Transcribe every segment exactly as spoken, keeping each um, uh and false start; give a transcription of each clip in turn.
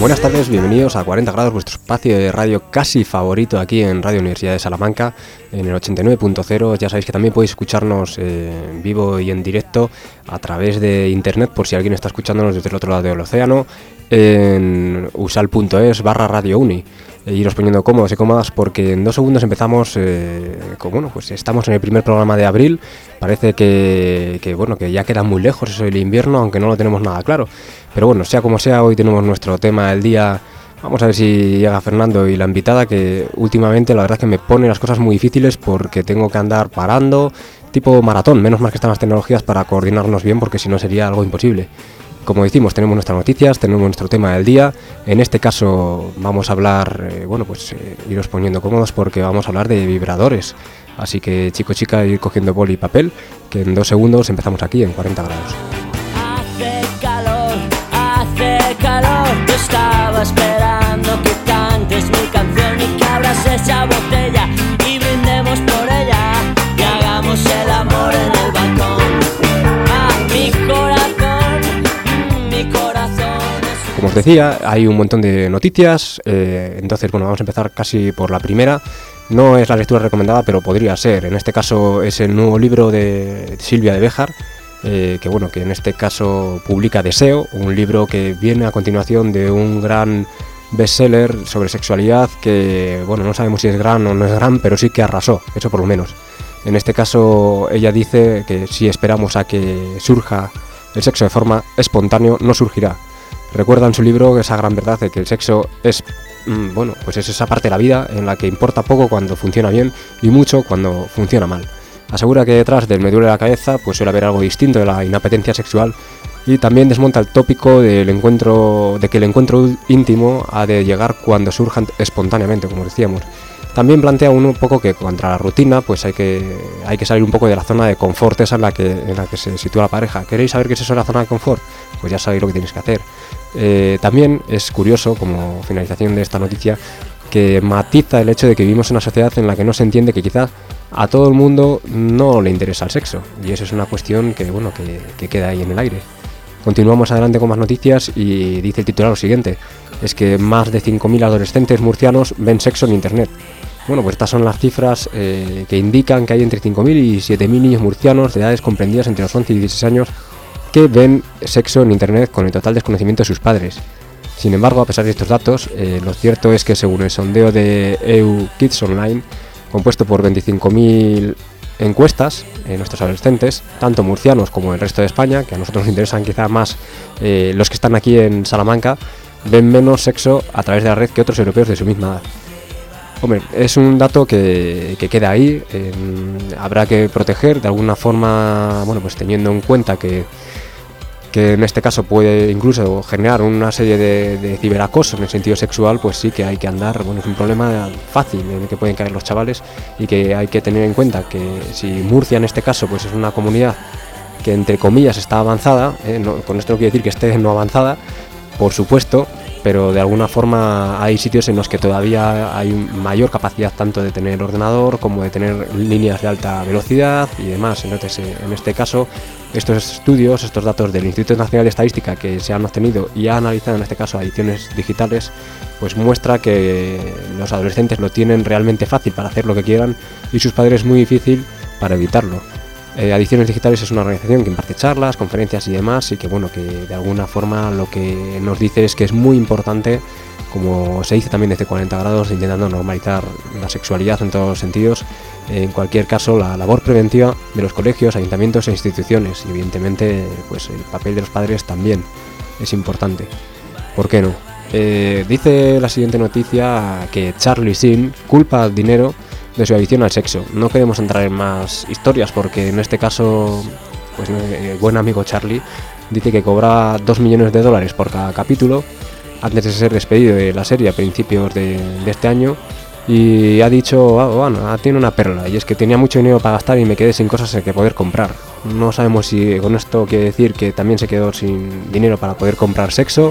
Buenas tardes, bienvenidos a cuarenta grados, vuestro espacio de radio casi favorito aquí en Radio Universidad de Salamanca, en el ochenta y nueve punto cero. Ya sabéis que también podéis escucharnos eh, en vivo y en directo a través de internet, por si alguien está escuchándonos desde el otro lado del océano, en usal.es barra Radio Uni. E iros poniendo cómodos y cómodas porque en dos segundos empezamos, eh, con, bueno, pues estamos en el primer programa de abril. Parece que, que, bueno, que ya queda muy lejos eso del invierno, aunque no lo tenemos nada claro. Pero bueno, sea como sea, hoy tenemos nuestro tema del día. Vamos a ver si llega Fernando y la invitada, que últimamente la verdad es que me pone las cosas muy difíciles porque tengo que andar parando, tipo maratón, menos mal que están las tecnologías para coordinarnos bien, porque si no sería algo imposible. Como decimos, tenemos nuestras noticias, tenemos nuestro tema del día. En este caso vamos a hablar, eh, bueno, pues eh, iros poniendo cómodos porque vamos a hablar de vibradores. Así que, chico, chica, ir cogiendo boli y papel, que en dos segundos empezamos aquí en cuarenta grados. Hace calor, hace calor. Yo estaba esperando que cantes mi canción y que abras esa botella y brindemos por ella y hagamos el amor en el balcón. A mi corazón. Como os decía, hay un montón de noticias, eh, entonces bueno, vamos a empezar casi por la primera. No es la lectura recomendada, pero podría ser. En este caso es el nuevo libro de Silvia de Béjar, eh, que bueno, que en este caso publica Deseo, un libro que viene a continuación de un gran bestseller sobre sexualidad que, bueno, no sabemos si es gran o no es gran, pero sí que arrasó, eso por lo menos. En este caso ella dice que si esperamos a que surja el sexo de forma espontánea, no surgirá. Recuerda en su libro esa gran verdad de que el sexo es, mmm, bueno, pues es esa parte de la vida en la que importa poco cuando funciona bien y mucho cuando funciona mal. Asegura que detrás del me duele la cabeza pues suele haber algo distinto de la inapetencia sexual, y también desmonta el tópico del encuentro, de que el encuentro íntimo ha de llegar cuando surjan espontáneamente, como decíamos. También plantea un poco que contra la rutina pues hay que, hay que salir un poco de la zona de confort esa en la que, en la que se sitúa la pareja. ¿Queréis saber qué es eso de la zona de confort? Pues ya sabéis lo que tenéis que hacer. Eh, también es curioso, como finalización de esta noticia, que matiza el hecho de que vivimos en una sociedad en la que no se entiende que quizás a todo el mundo no le interesa el sexo, y eso es una cuestión que, bueno, que, que queda ahí en el aire. Continuamos adelante con más noticias y dice el titular lo siguiente: es que más de cinco mil adolescentes murcianos ven sexo en internet. Bueno, pues estas son las cifras eh, que indican que hay entre cinco mil y siete mil niños murcianos de edades comprendidas entre los once y dieciséis años que ven sexo en internet con el total desconocimiento de sus padres. Sin embargo, a pesar de estos datos, eh, lo cierto es que según el sondeo de E U Kids Online, compuesto por veinticinco mil encuestas en nuestros adolescentes, tanto murcianos como el resto de España, que a nosotros nos interesan quizá más eh, los que están aquí en Salamanca, ven menos sexo a través de la red que otros europeos de su misma edad. Hombre, es un dato que, que queda ahí, eh, habrá que proteger de alguna forma, bueno, pues teniendo en cuenta que que en este caso puede incluso generar una serie de, de ciberacoso en el sentido sexual, pues sí que hay que andar, bueno, es un problema fácil en el que pueden caer los chavales, y que hay que tener en cuenta que si Murcia en este caso pues es una comunidad que entre comillas está avanzada, eh, no, con esto no quiere decir que esté no avanzada, por supuesto, pero de alguna forma hay sitios en los que todavía hay mayor capacidad tanto de tener ordenador como de tener líneas de alta velocidad y demás. Entonces, en este caso, estos estudios, estos datos del Instituto Nacional de Estadística que se han obtenido y ha analizado en este caso adicciones digitales, pues muestra que los adolescentes lo tienen realmente fácil para hacer lo que quieran y sus padres muy difícil para evitarlo. Eh, Adicciones Digitales es una organización que imparte charlas, conferencias y demás, y que bueno, que de alguna forma lo que nos dice es que es muy importante, como se dice también desde cuarenta grados, intentando normalizar la sexualidad en todos los sentidos. En cualquier caso, la labor preventiva de los colegios, ayuntamientos e instituciones, y evidentemente pues el papel de los padres también es importante. ¿Por qué no? Eh, dice la siguiente noticia que Charlie Sheen culpa al dinero de su adicción al sexo. No queremos entrar en más historias porque en este caso, pues el buen amigo Charlie dice que cobra dos millones de dólares por cada capítulo antes de ser despedido de la serie a principios de, de este año, y ha dicho, ah, bueno, tiene una perla, y es que tenía mucho dinero para gastar y me quedé sin cosas que poder comprar. No sabemos si con esto quiere decir que también se quedó sin dinero para poder comprar sexo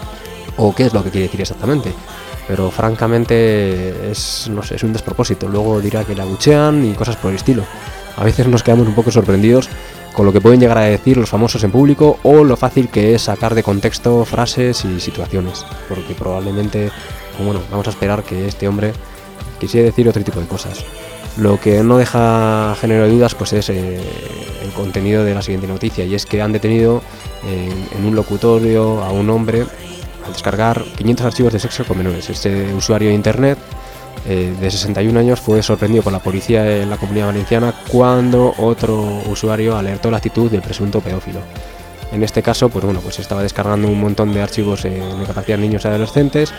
o qué es lo que quiere decir exactamente. Pero francamente es, no sé, es un despropósito. Luego dirá que la abuchean y cosas por el estilo. A veces nos quedamos un poco sorprendidos con lo que pueden llegar a decir los famosos en público o lo fácil que es sacar de contexto frases y situaciones, porque probablemente, bueno, vamos a esperar que este hombre quisiera decir otro tipo de cosas. Lo que no deja género de dudas pues es eh, el contenido de la siguiente noticia, y es que han detenido eh, en un locutorio a un hombre al descargar quinientos archivos de sexo con menores. Este usuario de internet eh, de sesenta y un años fue sorprendido por la policía en la Comunidad Valenciana cuando otro usuario alertó la actitud del presunto pedófilo. En este caso, pues bueno, pues estaba descargando un montón de archivos eh, de capacidad de niños y adolescentes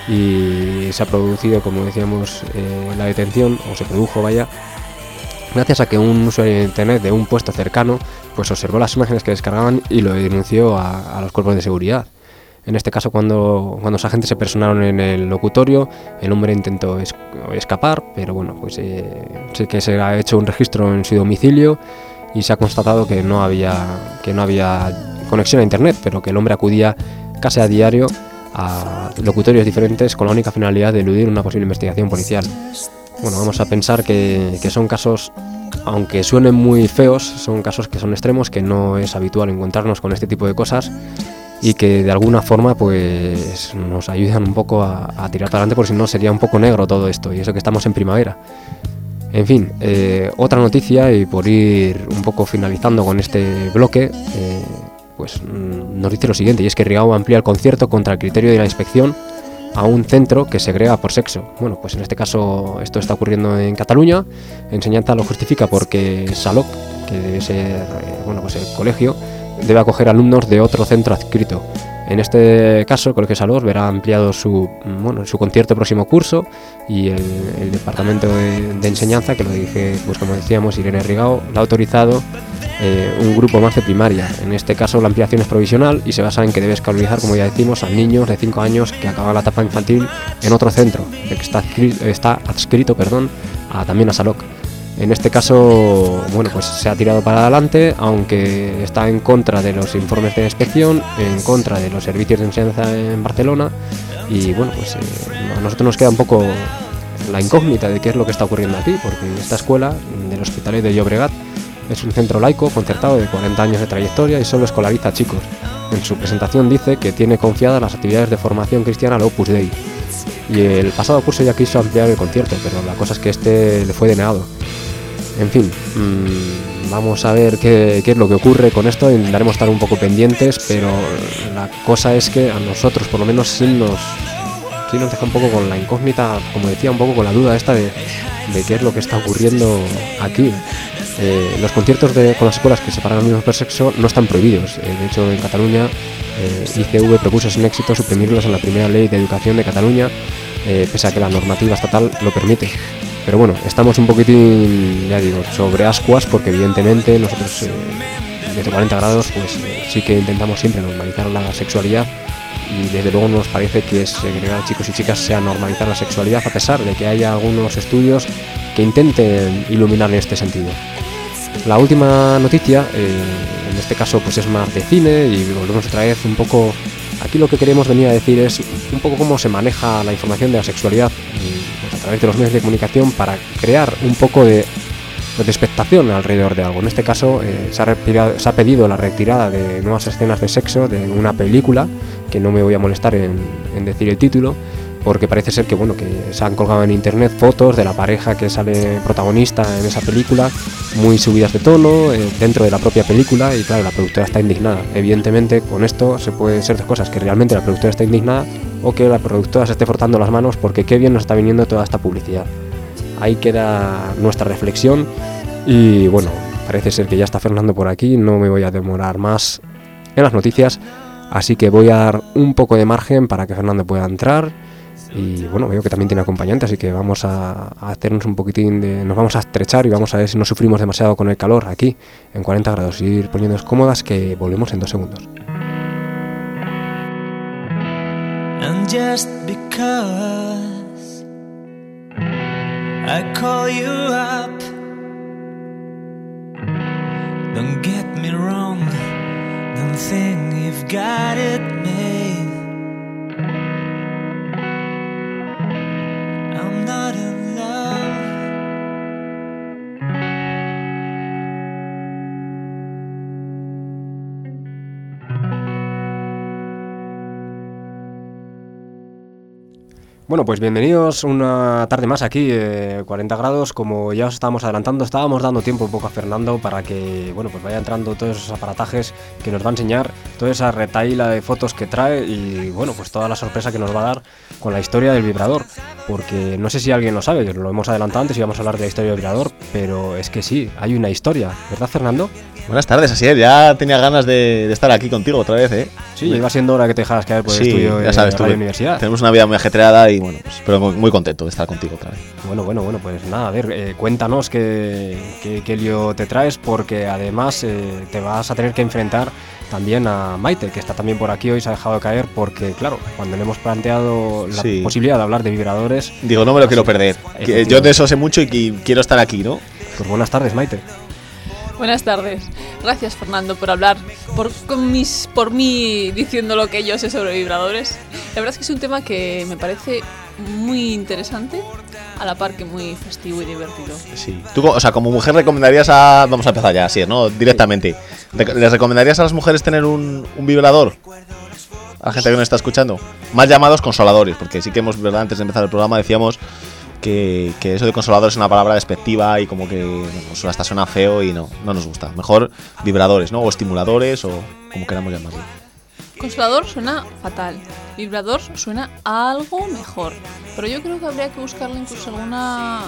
y se ha producido, como decíamos, eh, la detención, o se produjo, vaya, gracias a que un usuario de internet de un puesto cercano pues observó las imágenes que descargaban y lo denunció a, a los cuerpos de seguridad. En este caso, cuando, cuando los agentes se personaron en el locutorio, el hombre intentó es, escapar, pero bueno, pues eh, sí que se ha hecho un registro en su domicilio y se ha constatado que no había que no había conexión a internet, pero que el hombre acudía casi a diario a locutorios diferentes con la única finalidad de eludir una posible investigación policial. Bueno, vamos a pensar que, que son casos, aunque suenen muy feos, son casos que son extremos, que no es habitual encontrarnos con este tipo de cosas y que de alguna forma pues nos ayudan un poco a, a tirar para adelante, porque si no sería un poco negro todo esto, y eso que estamos en primavera. En fin, eh, otra noticia, y por ir un poco finalizando con este bloque, eh, pues mm, nos dice lo siguiente, y es que Rigao amplía el concierto contra el criterio de la inspección a un centro que segrega por sexo. Bueno, pues en este caso esto está ocurriendo en Cataluña. Enseñanza lo justifica porque Saloc, que debe ser eh, bueno, pues el colegio, debe acoger alumnos de otro centro adscrito. En este caso, el Colegio Salós verá ampliado su, bueno, su concierto próximo curso, y el, el Departamento de, de Enseñanza, que lo dije, pues como decíamos, Irene Rigao, lo ha autorizado eh, un grupo más de primaria. En este caso, la ampliación es provisional y se basa en que debe escolarizar, como ya decimos, a niños de cinco años que acaban la etapa infantil en otro centro, que está adscrito, está adscrito perdón, a, también a Saloc. En este caso, bueno, pues se ha tirado para adelante, aunque está en contra de los informes de inspección, en contra de los servicios de enseñanza en Barcelona, y bueno, pues eh, a nosotros nos queda un poco la incógnita de qué es lo que está ocurriendo aquí, porque esta escuela del Hospitalet de Llobregat es un centro laico concertado de cuarenta años de trayectoria y solo escolariza a chicos. En su presentación dice que tiene confiadas las actividades de formación cristiana al Opus Dei, y el pasado curso ya quiso ampliar el concierto, pero la cosa es que este le fue denegado. En fin, mmm, vamos a ver qué, qué es lo que ocurre con esto. Intentaremos estar un poco pendientes, pero la cosa es que a nosotros por lo menos sí nos, sí nos deja un poco con la incógnita, como decía, un poco con la duda esta de, de qué es lo que está ocurriendo aquí. Eh, los conciertos de, con las escuelas que separan a los niños por sexo no están prohibidos. Eh, de hecho, en Cataluña eh, I C V propuso sin éxito suprimirlos en la primera ley de educación de Cataluña, eh, pese a que la normativa estatal lo permite. Pero bueno, estamos un poquitín, ya digo, sobre ascuas, porque evidentemente nosotros eh, desde cuarenta grados pues eh, sí que intentamos siempre normalizar la sexualidad, y desde luego nos parece que segregar a chicos y chicas sea normalizar la sexualidad, a pesar de que haya algunos estudios que intenten iluminar en este sentido. La última noticia, eh, en este caso pues es más de cine, y volvemos otra vez un poco. Aquí lo que queremos venir a decir es un poco cómo se maneja la información de la sexualidad pues, a través de los medios de comunicación, para crear un poco de, de expectación alrededor de algo. En este caso eh, se, ha retirado, se ha pedido la retirada de nuevas escenas de sexo de una película, que no me voy a molestar en, en decir el título, porque parece ser que bueno que se han colgado en internet fotos de la pareja que sale protagonista en esa película, muy subidas de tono eh, dentro de la propia película, y claro, la productora está indignada. Evidentemente con esto se puede ser dos cosas: que realmente la productora está indignada, o que la productora se esté frotando las manos porque qué bien nos está viniendo toda esta publicidad. Ahí queda nuestra reflexión, y bueno, parece ser que ya está Fernando por aquí, no me voy a demorar más en las noticias, así que voy a dar un poco de margen para que Fernando pueda entrar. Y bueno, veo que también tiene acompañante, así que vamos a, a hacernos un poquitín de... Nos vamos a estrechar y vamos a ver si no sufrimos demasiado con el calor aquí, en cuarenta grados. Y ir poniéndonos cómodas, que volvemos en dos segundos. And just because I call you up, don't get me wrong, don't think you've got it made. I'm not in love. Bueno, pues bienvenidos una tarde más aquí, eh, cuarenta grados, como ya os estábamos adelantando, estábamos dando tiempo un poco a Fernando para que, bueno, pues vaya entrando todos esos aparatajes que nos va a enseñar, toda esa retaíla de fotos que trae y, bueno, pues toda la sorpresa que nos va a dar con la historia del vibrador, porque no sé si alguien lo sabe, lo hemos adelantado antes y vamos a hablar de la historia del vibrador, pero es que sí, hay una historia, ¿verdad, Fernando? Buenas tardes, así es, ya tenía ganas de, de estar aquí contigo otra vez, ¿eh? Sí, iba siendo hora que te dejaras caer por el sí, estudio ya sabes, de tú, la universidad. Tenemos una vida muy ajetreada y bueno, pues, pero muy contento de estar contigo otra vez. Bueno, bueno, bueno, pues nada, a ver, eh, cuéntanos qué, qué, qué lío te traes, porque además eh, te vas a tener que enfrentar también a Maite, que está también por aquí hoy, se ha dejado caer, porque claro, cuando le hemos planteado la sí. posibilidad de hablar de vibradores... Digo, no me lo quiero perder, que yo de eso sé mucho y que quiero estar aquí, ¿no? Pues buenas tardes, Maite. Buenas tardes. Gracias, Fernando, por hablar por, con mis, por mí diciendo lo que yo sé sobre vibradores. La verdad es que es un tema que me parece muy interesante, a la par que muy festivo y divertido. Sí. Tú, o sea, como mujer recomendarías a... Vamos a empezar ya, así, ¿no? Directamente. ¿Les recomendarías a las mujeres tener un, un vibrador? A la gente que nos está escuchando. Más llamados consoladores, porque sí que hemos, ¿verdad? Antes de empezar el programa decíamos... Que, que eso de consolador es una palabra despectiva y como que bueno, pues hasta suena feo y no, no nos gusta. Mejor vibradores, ¿no? O estimuladores o como queramos llamarlo. Consolador suena fatal. Vibrador suena a algo mejor. Pero yo creo que habría que buscarle incluso alguna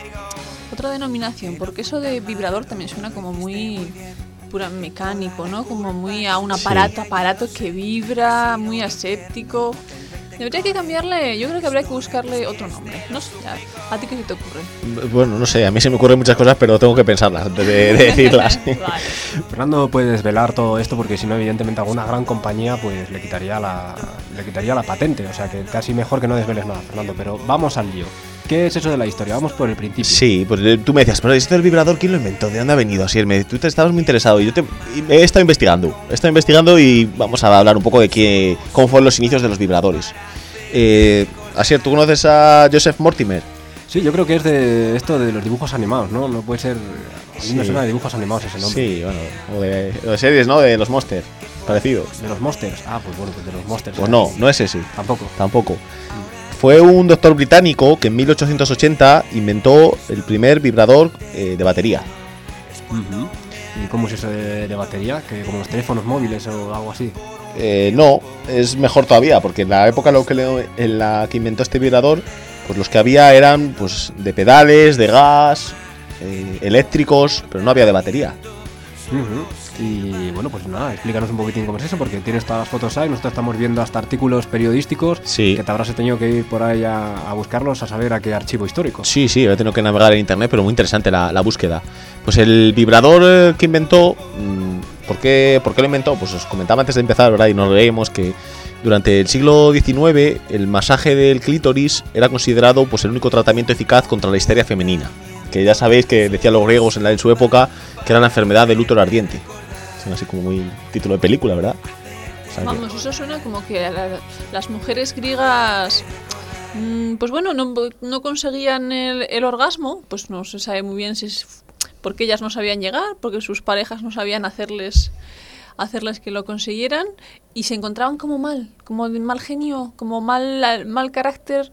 otra denominación, porque eso de vibrador también suena como muy pura mecánico, ¿no? Como muy a un aparato, sí. aparato que vibra, muy aséptico. Debería que cambiarle, yo creo que habría que buscarle otro nombre. No sé, ¿a ti qué se te ocurre? Bueno, no sé, a mí se me ocurren muchas cosas, pero tengo que pensarlas antes de, de decirlas. Vale. Fernando puede desvelar todo esto porque si no, evidentemente alguna gran compañía pues le quitaría la le quitaría la patente, o sea que casi mejor que no desveles nada, Fernando, pero vamos al lío. ¿Qué es eso de la historia? Vamos por el principio. Sí, pues tú me decías, pero esto del vibrador, ¿quién lo inventó? ¿De dónde ha venido? Así, me, tú te estabas muy interesado y yo te, y he estado investigando. He estado investigando y vamos a hablar un poco de qué, cómo fueron los inicios de los vibradores. Eh, Asier, ¿tú conoces a Joseph Mortimer? Sí, yo creo que es de esto de los dibujos animados, ¿no? No puede ser... A mí me suena de dibujos animados ese nombre. Sí, bueno, o de, o de series, ¿no? De los Monsters, parecido. ¿De los Monsters? Ah, pues bueno, pues de los Monsters. Pues no, no es ese. Tampoco. Tampoco. Mm. Fue un doctor británico que en mil ochocientos ochenta inventó el primer vibrador eh, de batería. Uh-huh. ¿Y cómo es eso de, de batería? ¿Que como los teléfonos móviles o algo así? Eh, no, es mejor todavía, porque en la época lo que le, en la que inventó este vibrador, pues los que había eran pues de pedales, de gas, eh, eléctricos, pero no había de batería. Uh-huh. Y bueno, pues nada, explícanos un poquitín cómo es eso, porque tienes todas las fotos ahí, nosotros estamos viendo hasta artículos periodísticos, sí. que te habrás tenido que ir por ahí a, a buscarlos, a saber a qué archivo histórico. Sí, sí, he tenido que navegar en internet, pero muy interesante la, la búsqueda. Pues el vibrador que inventó... Mmm, ¿Por qué, ¿Por qué lo inventó? Pues os comentaba antes de empezar, ¿verdad? Y nos leemos que durante el siglo diecinueve el masaje del clítoris era considerado pues el único tratamiento eficaz contra la histeria femenina. Que ya sabéis que decían los griegos en, la, en su época que era la enfermedad del útero ardiente. Suena así como muy título de película, ¿verdad? O sea, Vamos, que... eso suena como que la, las mujeres griegas... Pues bueno, no, no conseguían el, el orgasmo, pues no se sabe muy bien si es... porque ellas no sabían llegar, porque sus parejas no sabían hacerles hacerles que lo consiguieran y se encontraban como mal, como de mal genio, como mal mal carácter,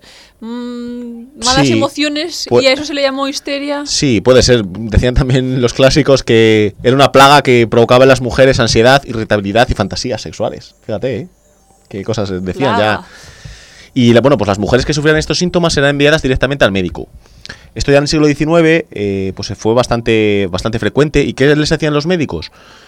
mmm, malas sí, emociones pues, y a eso se le llamó histeria. Sí, puede ser. Decían también los clásicos que era una plaga que provocaba en las mujeres ansiedad, irritabilidad y fantasías sexuales. Fíjate, ¿eh? Qué cosas decían plaga. Ya. Y la, bueno, pues las mujeres que sufrían estos síntomas eran enviadas directamente al médico. Esto ya en el siglo diecinueve eh, pues fue bastante, bastante frecuente. ¿Y qué les hacían los médicos?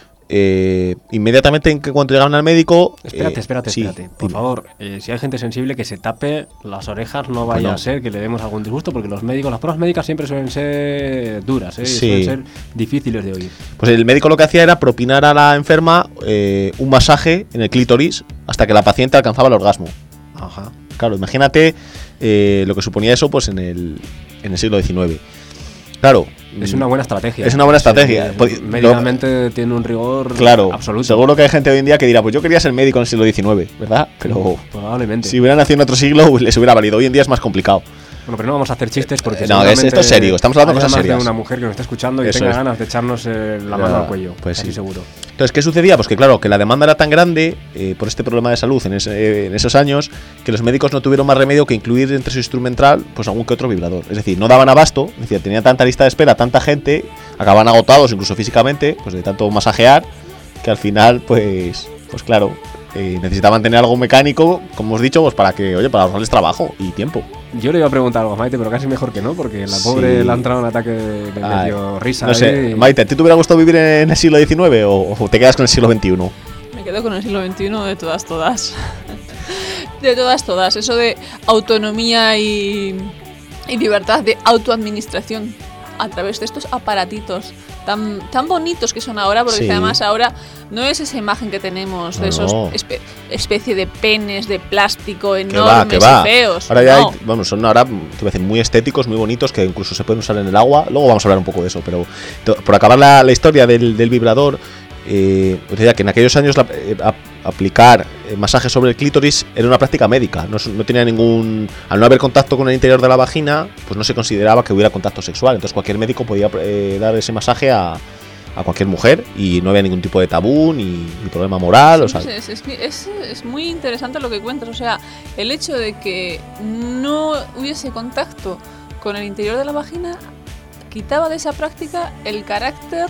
Eh, inmediatamente en que cuando llegaban al médico... Espérate, eh, espérate, sí, espérate. Por dime. favor, eh, si hay gente sensible que se tape las orejas, no vaya pues no. a ser que le demos algún disgusto, porque los médicos, las pruebas médicas siempre suelen ser duras, ¿eh? Sí. Suelen ser difíciles de oír. Pues el médico lo que hacía era propinar a la enferma eh, un masaje en el clítoris hasta que la paciente alcanzaba el orgasmo. Ajá. Claro, imagínate eh, lo que suponía eso pues en el, en el siglo diecinueve. Claro. Es una buena estrategia. Es una buena estrategia. Sí, médicamente lo, tiene un rigor claro, absoluto. Seguro que hay gente hoy en día que dirá, pues yo quería ser médico en el siglo diecinueve, ¿verdad? Pero probablemente. Si hubiera nacido en otro siglo, pues les hubiera valido. Hoy en día es más complicado. Bueno, pero no vamos a hacer chistes porque No, es- esto es serio, estamos hablando de hay cosas más serias. de una mujer que nos está escuchando y Eso tenga es. ganas de echarnos eh, la mano Ya, al cuello. pues casi sí. seguro. Entonces, ¿qué sucedía? Pues que claro, que la demanda era tan grande eh, por este problema de salud en, ese- en esos años que los médicos no tuvieron más remedio que incluir entre su instrumental pues algún que otro vibrador. Es decir, no daban abasto, es decir, tenían tanta lista de espera, tanta gente, acababan agotados incluso físicamente, pues de tanto masajear, que al final, pues, pues claro, eh, necesitaban tener algo mecánico, como hemos dicho, pues para que, oye, para ahorrarles trabajo y tiempo. Yo le iba a preguntar algo a Maite, pero casi mejor que no, porque la Sí. pobre le ha entrado un ataque de, de Ay, medio risa. No sé, ahí y- Maite, ¿a ti te hubiera gustado vivir en el siglo diecinueve o, o te quedas con el siglo veintiuno? Me quedo con el siglo veintiuno de todas, todas. De todas, todas. Eso de autonomía y, y libertad de autoadministración a través de estos aparatitos tan, tan bonitos que son ahora, porque Sí. además ahora no es esa imagen que tenemos de No, esos no. espe- especie de penes de plástico Que va, enormes que va. y feos. Ahora ya No. hay, bueno, son ahora, te voy a decir, muy estéticos, muy bonitos, que incluso se pueden usar en el agua. Luego vamos a hablar un poco de eso, pero to- por acabar la, la historia del, del vibrador, eh, os decía que en aquellos años la- eh, a- aplicar eh, masajes sobre el clítoris era una práctica médica. No, es- no tenía ningún, al no haber contacto con el interior de la vagina, pues no se consideraba que hubiera contacto sexual. Entonces cualquier médico podía eh, dar ese masaje a, a cualquier mujer y no había ningún tipo de tabú ni, ni problema moral. O sea, Sí, es, es, es- es muy interesante lo que cuentas, o sea, el hecho de que no hubiese contacto con el interior de la vagina quitaba de esa práctica el carácter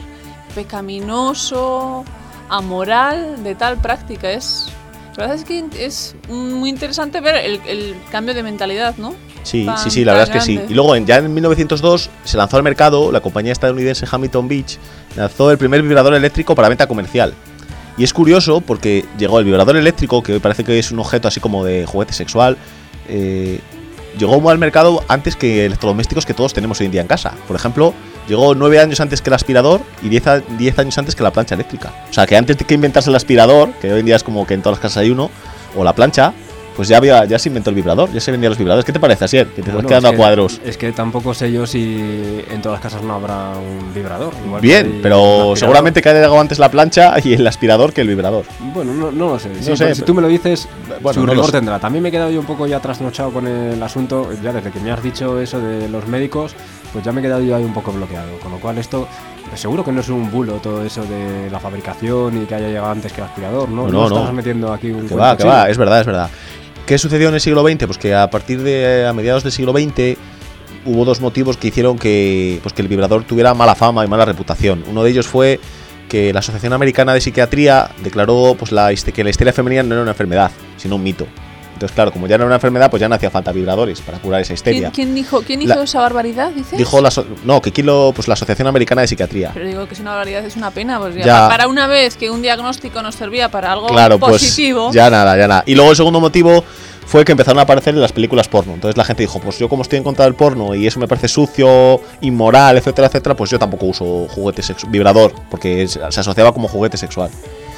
pecaminoso, amoral de tal práctica. Es, la verdad es que es muy interesante ver el, el cambio de mentalidad, ¿no? Sí, Tan- sí, sí, la verdad tan es que sí. grande. Y luego, en- ya en mil novecientos dos, se lanzó al mercado, la compañía estadounidense Hamilton Beach lanzó el primer vibrador eléctrico para venta comercial. Y es curioso porque llegó el vibrador eléctrico, que hoy parece que es un objeto así como de juguete sexual, eh, llegó al mercado antes que electrodomésticos que todos tenemos hoy en día en casa. Por ejemplo, llegó nueve años antes que el aspirador y diez, a- diez años antes que la plancha eléctrica. O sea, que antes de que inventarse el aspirador, que hoy en día es como que en todas las casas hay uno, o la plancha, pues ya había ya se inventó el vibrador, ya se vendían los vibradores. ¿Qué te parece, Asier? Que te estás Bueno, quedando es a que- cuadros. Es que tampoco sé yo si en todas las casas no habrá un vibrador. igual que Bien, hay un pero aspirador. seguramente que haya llegado antes la plancha y el aspirador que el vibrador. Bueno, no, no lo sé. Sí, sé, porque si tú me lo dices, bueno, su no lo rigor sé. tendrá. También me he quedado yo un poco ya trasnochado con el asunto. Ya desde que me has dicho eso de los médicos, pues ya me he quedado yo ahí un poco bloqueado. Con lo cual esto, pues seguro que no es un bulo todo eso de la fabricación y que haya llegado antes que el aspirador, ¿no? No, No, no. estás metiendo aquí un Que cuento va, que chino. va, es verdad, es verdad. ¿Qué sucedió en el siglo veinte? Pues que a partir de a mediados del siglo veinte hubo dos motivos que hicieron que, pues que el vibrador tuviera mala fama y mala reputación. Uno de ellos fue que la Asociación Americana de Psiquiatría declaró pues la, histe- que la histeria femenina no era una enfermedad, sino un mito. Entonces, claro, como ya no era una enfermedad, pues ya no hacía falta vibradores para curar esa histeria. ¿Quién, quién dijo, quién hizo La- esa barbaridad, dices? Dijo la aso- no, que aquí lo, pues la Asociación Americana de Psiquiatría. Pero digo que es una barbaridad, es una pena, pues ya, Ya. pa- para una vez que un diagnóstico nos servía para algo Claro, positivo. pues ya nada, ya nada. Y luego el segundo motivo fue que empezaron a aparecer en las películas porno. Entonces la gente dijo, pues yo como estoy en contra del porno y eso me parece sucio, inmoral, etcétera, etcétera, pues yo tampoco uso juguete sexual, vibrador, porque es- se asociaba como juguete sexual.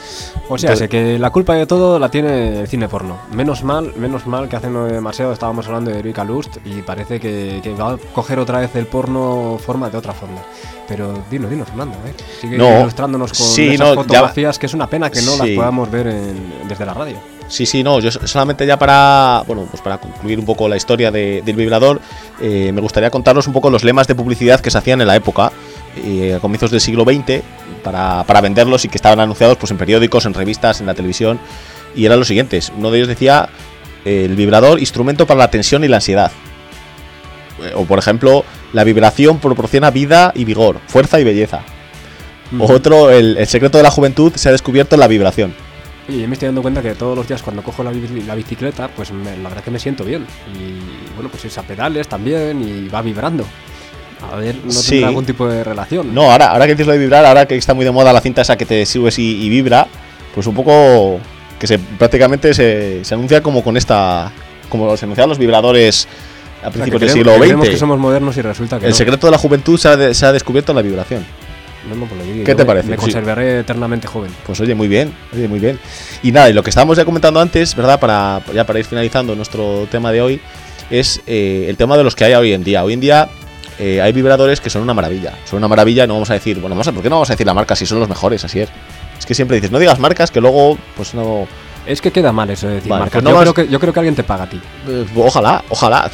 O sea, Entonces- sé que la culpa de todo la tiene el cine porno. Menos mal, menos mal que hace no demasiado estábamos hablando de Erika Lust y parece que, que va a coger otra vez el porno forma de otra forma. Pero dinos, dinos, Fernando, ¿eh? Sigue No, ilustrándonos con sí, esas no, ya- fotografías que es una pena que no las Sí. podamos ver en- desde la radio. Sí, sí, no, yo solamente ya para, bueno, pues para concluir un poco la historia de- del vibrador, eh, me gustaría contaros un poco los lemas de publicidad que se hacían en la época, eh, a comienzos del siglo veinte, para, para venderlos y que estaban anunciados pues en periódicos, en revistas, en la televisión, y eran los siguientes. Uno de ellos decía, eh, el vibrador, instrumento para la tensión y la ansiedad. Eh, O por ejemplo, la vibración proporciona vida y vigor, fuerza y belleza. O otro, el, el secreto de la juventud se ha descubierto en la vibración. Y me estoy dando cuenta que todos los días cuando cojo la, bici- la bicicleta, pues me- la verdad que me siento bien. Y bueno, pues es a pedales también y va vibrando. A ver, no Sí. tendrá algún tipo de relación. No, ahora, ahora que dices lo de vibrar, ahora que está muy de moda la cinta esa que te subes y, y vibra, pues un poco que se prácticamente se, se anuncia como con esta, como se anunciaban los vibradores a O sea, que principios del creemos- siglo que creemos que veinte. somos modernos y resulta que El no. secreto de la juventud se ha, de- se ha descubierto en la vibración. No, no, pues lo digo, ¿Qué yo te me- parece? Me Sí. conservaré eternamente joven. Pues oye, muy bien, oye, muy bien. Y nada, y lo que estábamos ya comentando antes, ¿verdad? Para, ya para ir finalizando nuestro tema de hoy, es eh, el tema de los que hay hoy en día. Hoy en día eh, hay vibradores que son una maravilla. Son una maravilla, no vamos a decir, bueno, vamos a, ¿por qué no vamos a decir la marca si son los mejores? Así es. Es que siempre dices, no digas marcas que luego, pues no, Es que queda mal eso de decir Vale, marcas. pues no yo, vas- creo que, yo creo que alguien te paga a ti. Eh, Ojalá, ojalá.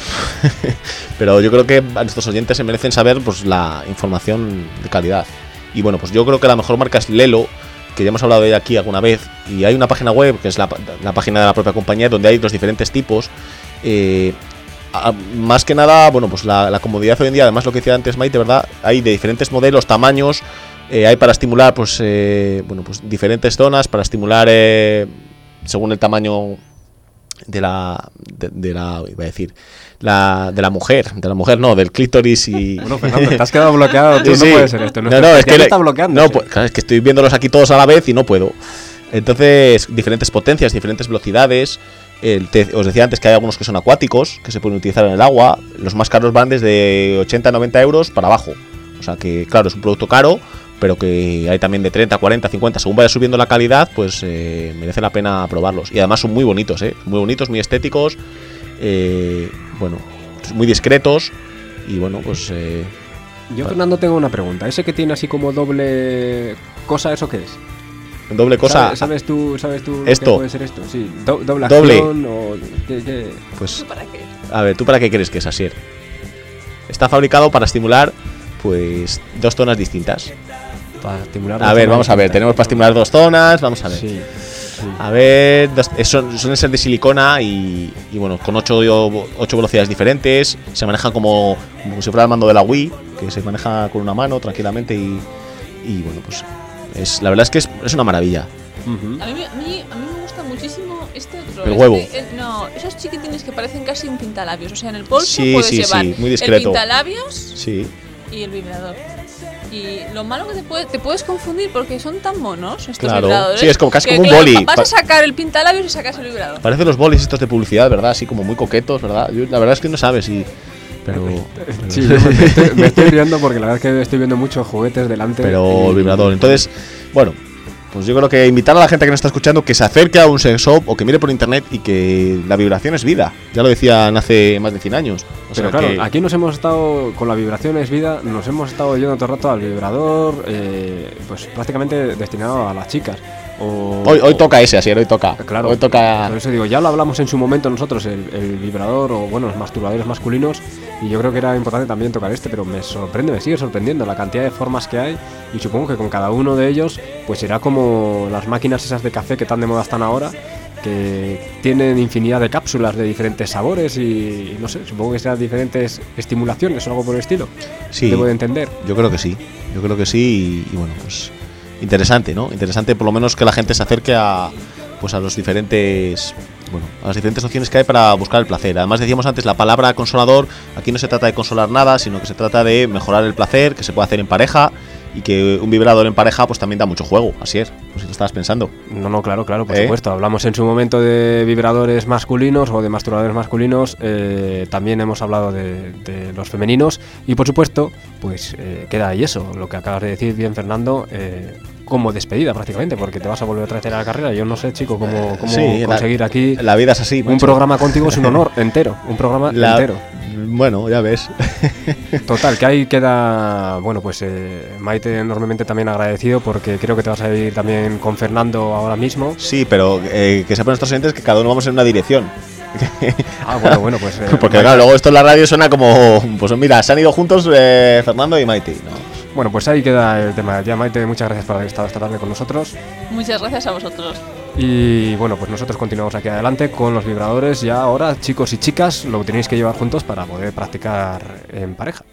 Pero yo creo que a nuestros oyentes se merecen saber pues la información de calidad. Y bueno, pues yo creo que la mejor marca es Lelo, que ya hemos hablado de ella aquí alguna vez. Y hay una página web, que es la, la página de la propia compañía, donde hay los diferentes tipos. Eh, a- más que nada, bueno, pues la, la comodidad hoy en día, además lo que decía antes Maite, ¿verdad? Hay de diferentes modelos, tamaños. Eh, hay para estimular, pues, eh, bueno, pues diferentes zonas, para estimular eh, según el tamaño de la, de, de la, iba a decir, la, de la mujer, de la mujer no, del clítoris y... Bueno, Fernando, te has quedado bloqueado. Tú, Sí, no sí. puede ser esto. No, Nuestro no, es que especialista le- bloqueando. no, pues, claro, es que estoy viéndolos aquí todos a la vez y no puedo. Entonces, diferentes potencias, diferentes velocidades. El te- os decía antes que hay algunos que son acuáticos, que se pueden utilizar en el agua. Los más caros van desde ochenta a noventa euros para abajo. O sea que, claro, es un producto caro, pero que hay también de treinta, cuarenta, cincuenta. Según vaya subiendo la calidad, pues eh, merece la pena probarlos. Y además son muy bonitos, ¿eh? Muy bonitos, muy estéticos. Eh, bueno, muy discretos. Y bueno, pues... Eh, Yo, Fernando, tengo una pregunta. ¿Ese que tiene así como doble cosa, eso qué es? doble cosa... ¿Sabes, sabes tú, sabes tú lo Esto. que puede ser esto? Sí, do- doble Doble. acción o... ¿qué, qué? Pues, ¿Para qué? a ver, ¿tú para qué crees que es, Asier? Está fabricado para estimular, pues, dos zonas distintas. Para estimular... A ver, vamos a ver, tenemos para estimular dos zonas, vamos a ver. Sí, sí. A ver, dos- eh, son, suelen ser de silicona y, y bueno, con ocho, ocho velocidades diferentes. Se manejan como, como si fuera el mando de la Wii, que se maneja con una mano tranquilamente y, y bueno, pues es, la verdad es que es, es una maravilla. Ujú. A mí, me- a, mí, a mí me gusta muchísimo este otro. El este- huevo. el- no, esos chiquitines que parecen casi un pintalabios. O sea, en el bolso Sí, puedes sí, llevar sí, muy el discreto. pintalabios Sí, y el vibrador. Y lo malo que te, puede, te puedes confundir porque son tan monos estos Claro. vibradores. Sí, es como- casi que, como un claro, boli. Vas Pa- a sacar el pintalabios y sacas el vibrador. parecen los bolis estos de publicidad, ¿verdad? Así como muy coquetos, ¿verdad? Yo, la verdad es que no sabes si... Pero... Sí, yo me estoy, me estoy riendo porque la verdad es que estoy viendo muchos juguetes delante. pero y- el vibrador. Entonces, bueno, pues yo creo que invitar a la gente que nos está escuchando que se acerque a un sex shop o que mire por internet y que la vibración es vida. Ya lo decían hace más de cien años. O Pero sea claro, que- aquí nos hemos estado, con la vibración es vida, nos hemos estado yendo todo el rato al vibrador, eh, pues prácticamente destinado a las chicas. O, hoy, hoy o- toca ese, así, hoy toca. Claro, Hoy toca. por eso digo, ya lo hablamos en su momento nosotros, el, el vibrador o bueno, los masturbadores masculinos, y yo creo que era importante también tocar este, pero me sorprende, me sigue sorprendiendo la cantidad de formas que hay, y supongo que con cada uno de ellos, pues será como las máquinas esas de café que tan de moda están ahora, que tienen infinidad de cápsulas de diferentes sabores y, y no sé, supongo que serán diferentes estimulaciones o algo por el estilo. Sí, Debo de entender. yo creo que sí. Yo creo que sí. Y, y bueno, pues. Interesante, ¿no? Interesante por lo menos que la gente se acerque a. Pues a los diferentes. Bueno, a las diferentes opciones que hay para buscar el placer. Además decíamos antes, la palabra consolador, aquí no se trata de consolar nada, sino que se trata de mejorar el placer, que se puede hacer en pareja, y que un vibrador en pareja pues también da mucho juego, así es, pues si lo estabas pensando. No, no, claro, claro, por ¿Eh? supuesto. Hablamos en su momento de vibradores masculinos o de masturbadores masculinos. eh, también hemos hablado de, de los femeninos. Y por supuesto, pues eh, queda ahí eso, lo que acabas de decir bien, Fernando. eh, como despedida prácticamente, porque te vas a volver a traer a la carrera. Yo no sé, chico, cómo, cómo Sí, la- conseguir aquí La vida es así, un macho. programa contigo es un honor entero. Un programa La- entero. Bueno, ya ves. Total, que ahí queda, bueno, pues eh, Maite enormemente también agradecido porque creo que te vas a ir también con Fernando ahora mismo. Sí, pero eh, que sepan nuestros oyentes que cada uno vamos en una dirección. Ah, bueno, bueno, pues... eh, Porque Maite- claro, luego esto en la radio suena como, pues mira, se han ido juntos eh, Fernando y Maite. No. Bueno, pues ahí queda el tema. Ya, Maite, muchas gracias por haber estado esta tarde con nosotros. Muchas gracias a vosotros. Y bueno, pues nosotros continuamos aquí adelante con los vibradores. Ya ahora, chicos y chicas, lo tenéis que llevar juntos para poder practicar en pareja.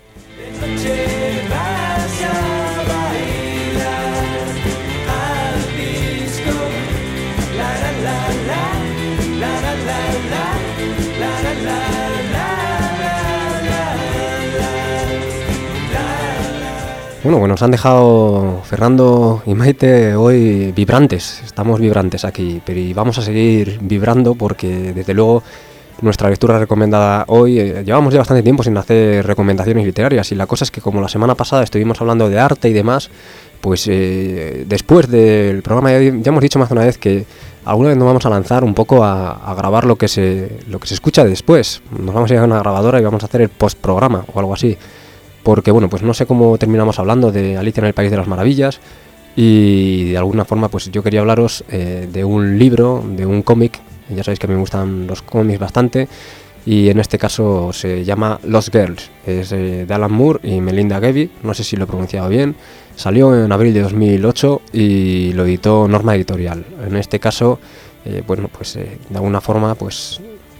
Bueno, pues nos han dejado Fernando y Maite hoy vibrantes, estamos vibrantes aquí, pero y vamos a seguir vibrando porque desde luego nuestra lectura recomendada hoy, eh, llevamos ya bastante tiempo sin hacer recomendaciones literarias y la cosa es que como la semana pasada estuvimos hablando de arte y demás, pues eh, después del programa ya, ya hemos dicho más de una vez que alguna vez nos vamos a lanzar un poco a, a grabar lo que se lo que se escucha después, nos vamos a ir a una grabadora y vamos a hacer el postprograma o algo así. Porque bueno, pues no sé cómo terminamos hablando de Alicia en el País de las Maravillas, Y de alguna forma pues yo quería hablaros eh, de un libro, de un cómic. Ya sabéis que me gustan los cómics bastante, y en este caso se llama Lost Girls. Es eh, de Alan Moore y Melinda Gaby, no sé si lo he pronunciado bien. Salió en abril de dos mil ocho y lo editó Norma Editorial. En este caso, eh, bueno, pues eh, de alguna forma, pues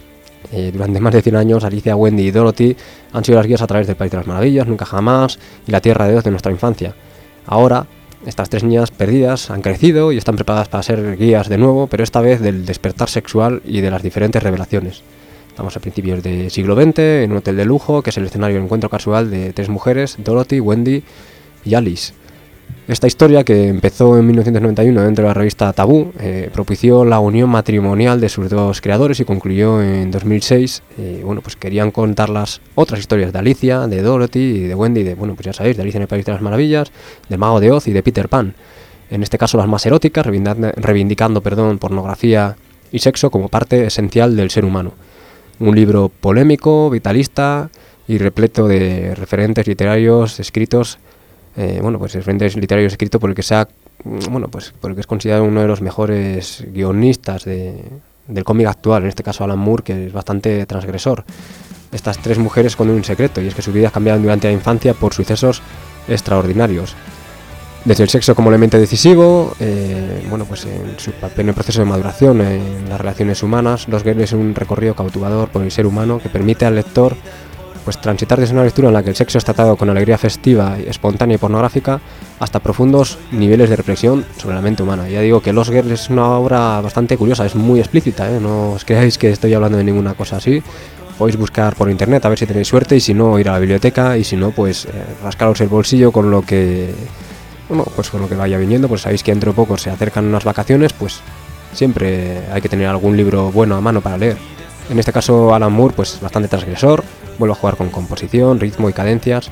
eh, durante más de cien años Alicia, Wendy y Dorothy han sido las guías a través del País de las Maravillas, Nunca Jamás y La Tierra de Oz de nuestra infancia. Ahora, estas tres niñas perdidas han crecido y están preparadas para ser guías de nuevo, pero esta vez del despertar sexual y de las diferentes revelaciones. Estamos a principios del siglo veinte, en un hotel de lujo, que es el escenario de encuentro casual de tres mujeres, Dorothy, Wendy y Alice. Esta historia, que empezó en mil novecientos noventa y uno dentro de la revista Tabú, eh, propició la unión matrimonial de sus dos creadores y concluyó en dos mil seis. Eh, bueno, pues querían contar las otras historias de Alicia, de Dorothy y de Wendy, de, bueno, pues ya sabéis, de Alicia en el País de las Maravillas, del Mago de Oz y de Peter Pan. En este caso las más eróticas, reivindicando, reivindicando perdón, pornografía y sexo como parte esencial del ser humano. Un libro polémico, vitalista y repleto de referentes literarios escritos, eh, bueno, pues referentes literarios escritos por el que sea, bueno, pues por el que es considerado uno de los mejores guionistas de, del cómic actual, en este caso Alan Moore, que es bastante transgresor. Estas tres mujeres esconden un secreto, y es que sus vidas cambiaron durante la infancia por sucesos extraordinarios. Desde el sexo como elemento decisivo, eh, bueno, pues en su papel en el proceso de maduración en las relaciones humanas, Lost Girls es un recorrido cautivador por el ser humano que permite al lector pues transitar desde una lectura en la que el sexo es tratado con alegría festiva, espontánea y pornográfica, hasta profundos niveles de reflexión sobre la mente humana. Ya digo que Lost Girls es una obra bastante curiosa, es muy explícita, ¿eh? No os creáis que estoy hablando de ninguna cosa así. Podéis buscar por internet a ver si tenéis suerte, y si no, ir a la biblioteca, y si no, pues eh, rascaros el bolsillo con lo que... Bueno, pues con lo que vaya viniendo. Pues sabéis que dentro de poco se acercan unas vacaciones, pues siempre hay que tener algún libro bueno a mano para leer. En este caso Alan Moore, pues bastante transgresor, vuelve a jugar con composición, ritmo y cadencias,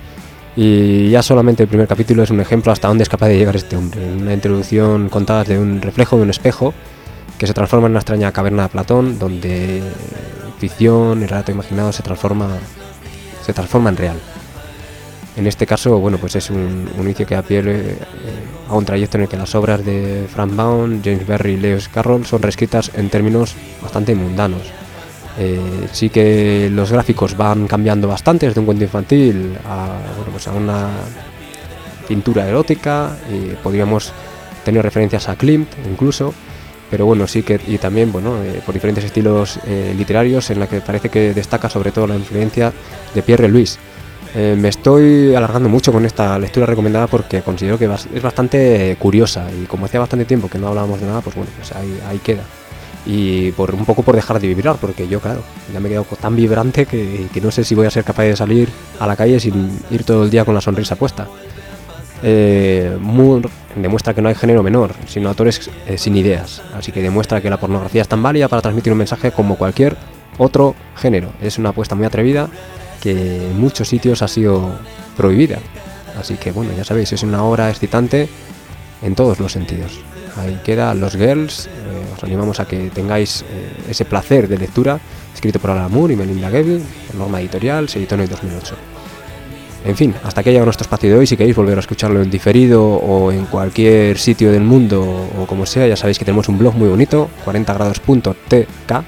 y ya solamente el primer capítulo es un ejemplo hasta dónde es capaz de llegar este hombre. Una introducción contada de un reflejo de un espejo que se transforma en una extraña caverna de Platón, donde ficción y relato imaginado se transforma, se transforma en real. En este caso, bueno, pues es un, un inicio que da pie eh, a un trayecto en el que las obras de Frank Baum, James Barrie y Lewis Carroll son reescritas en términos bastante mundanos. Eh, sí que los gráficos van cambiando bastante, desde un cuento infantil a, bueno, pues a una pintura erótica, y podríamos tener referencias a Klimt incluso, pero bueno, sí que, y también, bueno, eh, por diferentes estilos eh, literarios, en la que parece que destaca sobre todo la influencia de Pierre Louis. Eh, me estoy alargando mucho con esta lectura recomendada porque considero que es bastante curiosa, y como hacía bastante tiempo que no hablábamos de nada, pues bueno, pues ahí, ahí queda. Y por un poco por dejar de vibrar, porque yo, claro, ya me he quedado tan vibrante que, que no sé si voy a ser capaz de salir a la calle sin ir todo el día con la sonrisa puesta. Eh, Moore demuestra que no hay género menor, sino autores eh, sin ideas, así que demuestra que la pornografía es tan válida para transmitir un mensaje como cualquier otro género. Es una apuesta muy atrevida que en muchos sitios ha sido prohibida, así que bueno, ya sabéis, es una obra excitante en todos los sentidos. Ahí queda Lost Girls. Eh, os animamos a que tengáis eh, ese placer de lectura, escrito por Alan Moore y Melinda Gaby, por Norma Editorial, se editó en el dos mil ocho. En fin, hasta aquí ha llegado nuestro espacio de hoy. Si queréis volver a escucharlo en diferido o en cualquier sitio del mundo o como sea, ya sabéis que tenemos un blog muy bonito, cuarenta grados punto t k,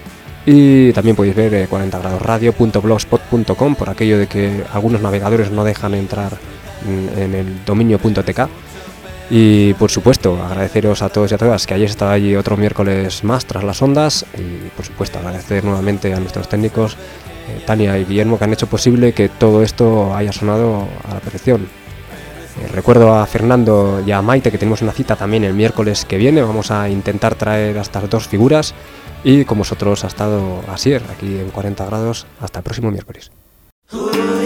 y también podéis ver eh, cuarenta grados radio punto blogspot punto com, por aquello de que algunos navegadores no dejan entrar en, en el dominio .tk. Y por supuesto, agradeceros a todos y a todas que hayáis estado allí otro miércoles más tras las ondas, y por supuesto agradecer nuevamente a nuestros técnicos eh, Tania y Guillermo, que han hecho posible que todo esto haya sonado a la perfección. Eh, recuerdo a Fernando y a Maite que tenemos una cita también el miércoles que viene. Vamos a intentar traer a estas dos figuras, y con vosotros ha estado Asier aquí en cuarenta grados. Hasta el próximo miércoles.